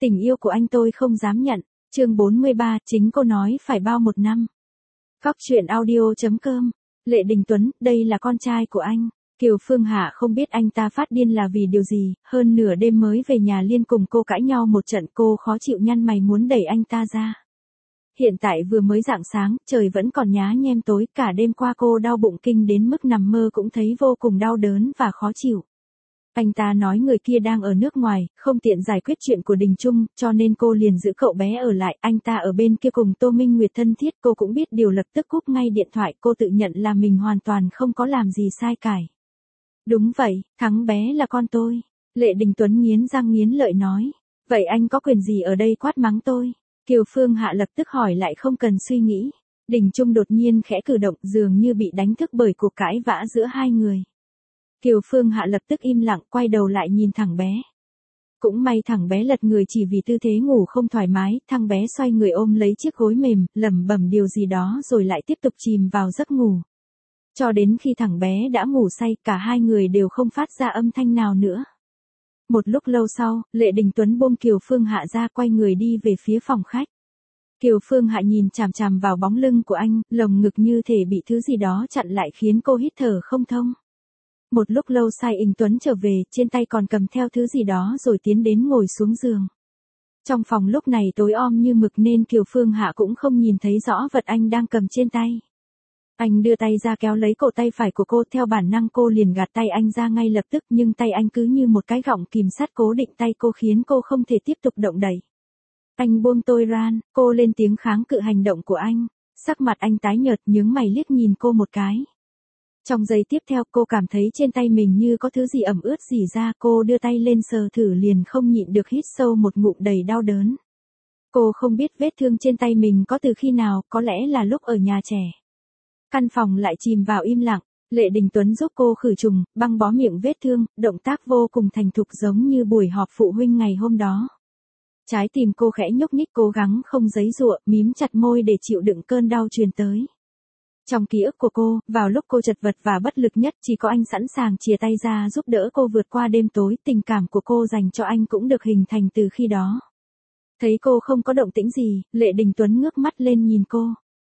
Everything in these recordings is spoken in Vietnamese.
Tình yêu của anh tôi không dám nhận. Chương 43, chính cô nói phải bao một năm. Góc truyện audio.com. Lệ Đình Tuấn, đây là con trai của anh. Kiều Phương Hạ không biết anh ta phát điên là vì điều gì, hơn nửa đêm mới về nhà liên cùng cô cãi nhau một trận, cô khó chịu nhăn mày muốn đẩy anh ta ra. Hiện tại vừa mới rạng sáng, trời vẫn còn nhá nhem tối, cả đêm qua cô đau bụng kinh đến mức nằm mơ cũng thấy vô cùng đau đớn và khó chịu. Anh ta nói người kia đang ở nước ngoài, không tiện giải quyết chuyện của Đình Trung, cho nên cô liền giữ cậu bé ở lại, anh ta ở bên kia cùng Tô Minh Nguyệt thân thiết, cô cũng biết điều lập tức cúp ngay điện thoại, cô tự nhận là mình hoàn toàn không có làm gì sai cải. Đúng vậy, Thắng bé là con tôi. Lệ Đình Tuấn nghiến răng nghiến lợi nói. Vậy anh có quyền gì ở đây quát mắng tôi? Kiều Phương Hạ lập tức hỏi lại không cần suy nghĩ. Đình Trung đột nhiên khẽ cử động dường như bị đánh thức bởi cuộc cãi vã giữa hai người. Kiều Phương Hạ lập tức im lặng quay đầu lại nhìn thằng bé. Cũng may thằng bé lật người chỉ vì tư thế ngủ không thoải mái, thằng bé xoay người ôm lấy chiếc gối mềm, lẩm bẩm điều gì đó rồi lại tiếp tục chìm vào giấc ngủ. Cho đến khi thằng bé đã ngủ say, cả hai người đều không phát ra âm thanh nào nữa. Một lúc lâu sau, Lệ Đình Tuấn buông Kiều Phương Hạ ra quay người đi về phía phòng khách. Kiều Phương Hạ nhìn chằm chằm vào bóng lưng của anh, lồng ngực như thể bị thứ gì đó chặn lại khiến cô hít thở không thông. Một lúc lâu sau Đình Tuấn trở về, trên tay còn cầm theo thứ gì đó rồi tiến đến ngồi xuống giường. Trong phòng lúc này tối om như mực nên Kiều Phương Hạ cũng không nhìn thấy rõ vật anh đang cầm trên tay. Anh đưa tay ra kéo lấy cổ tay phải của cô, theo bản năng cô liền gạt tay anh ra ngay lập tức, nhưng tay anh cứ như một cái gọng kìm sắt cố định tay cô khiến cô không thể tiếp tục động đậy. Anh buông tôi ra, cô lên tiếng kháng cự hành động của anh. Sắc mặt anh tái nhợt nhướng mày liếc nhìn cô một cái. Trong giây tiếp theo cô cảm thấy trên tay mình như có thứ gì ẩm ướt rỉ ra, cô đưa tay lên sờ thử liền không nhịn được hít sâu một ngụm đầy đau đớn. Cô không biết vết thương trên tay mình có từ khi nào, có lẽ là lúc ở nhà trẻ. Căn phòng lại chìm vào im lặng, Lệ Đình Tuấn giúp cô khử trùng, băng bó miệng vết thương, động tác vô cùng thành thục giống như buổi họp phụ huynh ngày hôm đó. Trái tim cô khẽ nhúc nhích cố gắng không giãy giụa, mím chặt môi để chịu đựng cơn đau truyền tới. Trong ký ức của cô, vào lúc cô chật vật và bất lực nhất chỉ có anh sẵn sàng chìa tay ra giúp đỡ cô vượt qua đêm tối, tình cảm của cô dành cho anh cũng được hình thành từ khi đó. Thấy cô không có động tĩnh gì, Lệ Đình Tuấn ngước mắt lên nhìn cô.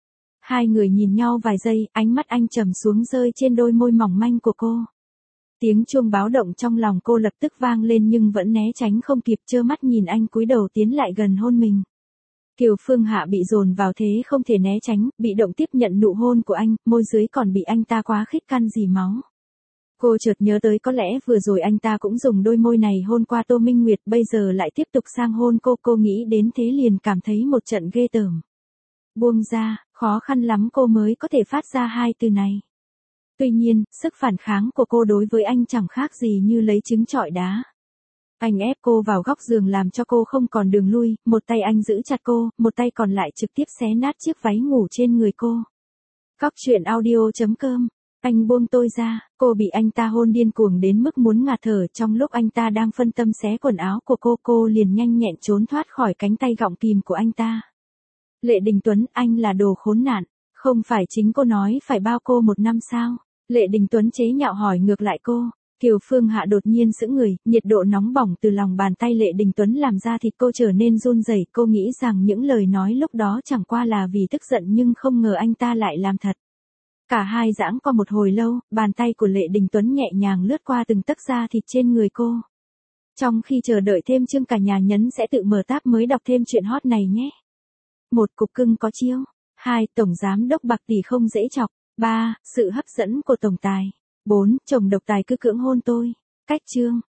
Hai người nhìn nhau vài giây, ánh mắt anh trầm xuống rơi trên đôi môi mỏng manh của cô. Tiếng chuông báo động trong lòng cô lập tức vang lên nhưng vẫn né tránh không kịp, trơ mắt nhìn anh cúi đầu tiến lại gần hôn mình. Kiều Phương Hạ bị dồn vào thế không thể né tránh, bị động tiếp nhận nụ hôn của anh, môi dưới còn bị anh ta quá khích căn dì máu. Cô chợt nhớ tới có lẽ vừa rồi anh ta cũng dùng đôi môi này hôn qua Tô Minh Nguyệt, bây giờ lại tiếp tục sang hôn cô nghĩ đến thế liền cảm thấy một trận ghê tởm. Buông ra, khó khăn lắm cô mới có thể phát ra hai từ này. Tuy nhiên, sức phản kháng của cô đối với anh chẳng khác gì như lấy trứng trọi đá. Anh ép cô vào góc giường làm cho cô không còn đường lui, một tay anh giữ chặt cô, một tay còn lại trực tiếp xé nát chiếc váy ngủ trên người cô. Góc truyện audio.com. Anh buông tôi ra, cô bị anh ta hôn điên cuồng đến mức muốn ngạt thở, trong lúc anh ta đang phân tâm xé quần áo của cô liền nhanh nhẹn trốn thoát khỏi cánh tay gọng kìm của anh ta. Lệ Đình Tuấn, anh là đồ khốn nạn, không phải chính cô nói phải bao cô một năm sao? Lệ Đình Tuấn chế nhạo hỏi ngược lại cô. Kiều Phương Hạ đột nhiên sững người, nhiệt độ nóng bỏng từ lòng bàn tay Lệ Đình Tuấn làm ra thịt cô trở nên run rẩy, cô nghĩ rằng những lời nói lúc đó chẳng qua là vì tức giận nhưng không ngờ anh ta lại làm thật. Cả hai giãng qua một hồi lâu, bàn tay của Lệ Đình Tuấn nhẹ nhàng lướt qua từng tấc da thịt trên người cô. Trong khi chờ đợi thêm chương cả nhà nhấn sẽ tự mở tab mới đọc thêm chuyện hot này nhé. 1. Cục cưng có chiêu. 2. Tổng giám đốc bạc tỷ không dễ chọc. 3. Sự hấp dẫn của tổng tài. 4. Chồng độc tài cứ cưỡng hôn tôi. Cách chương.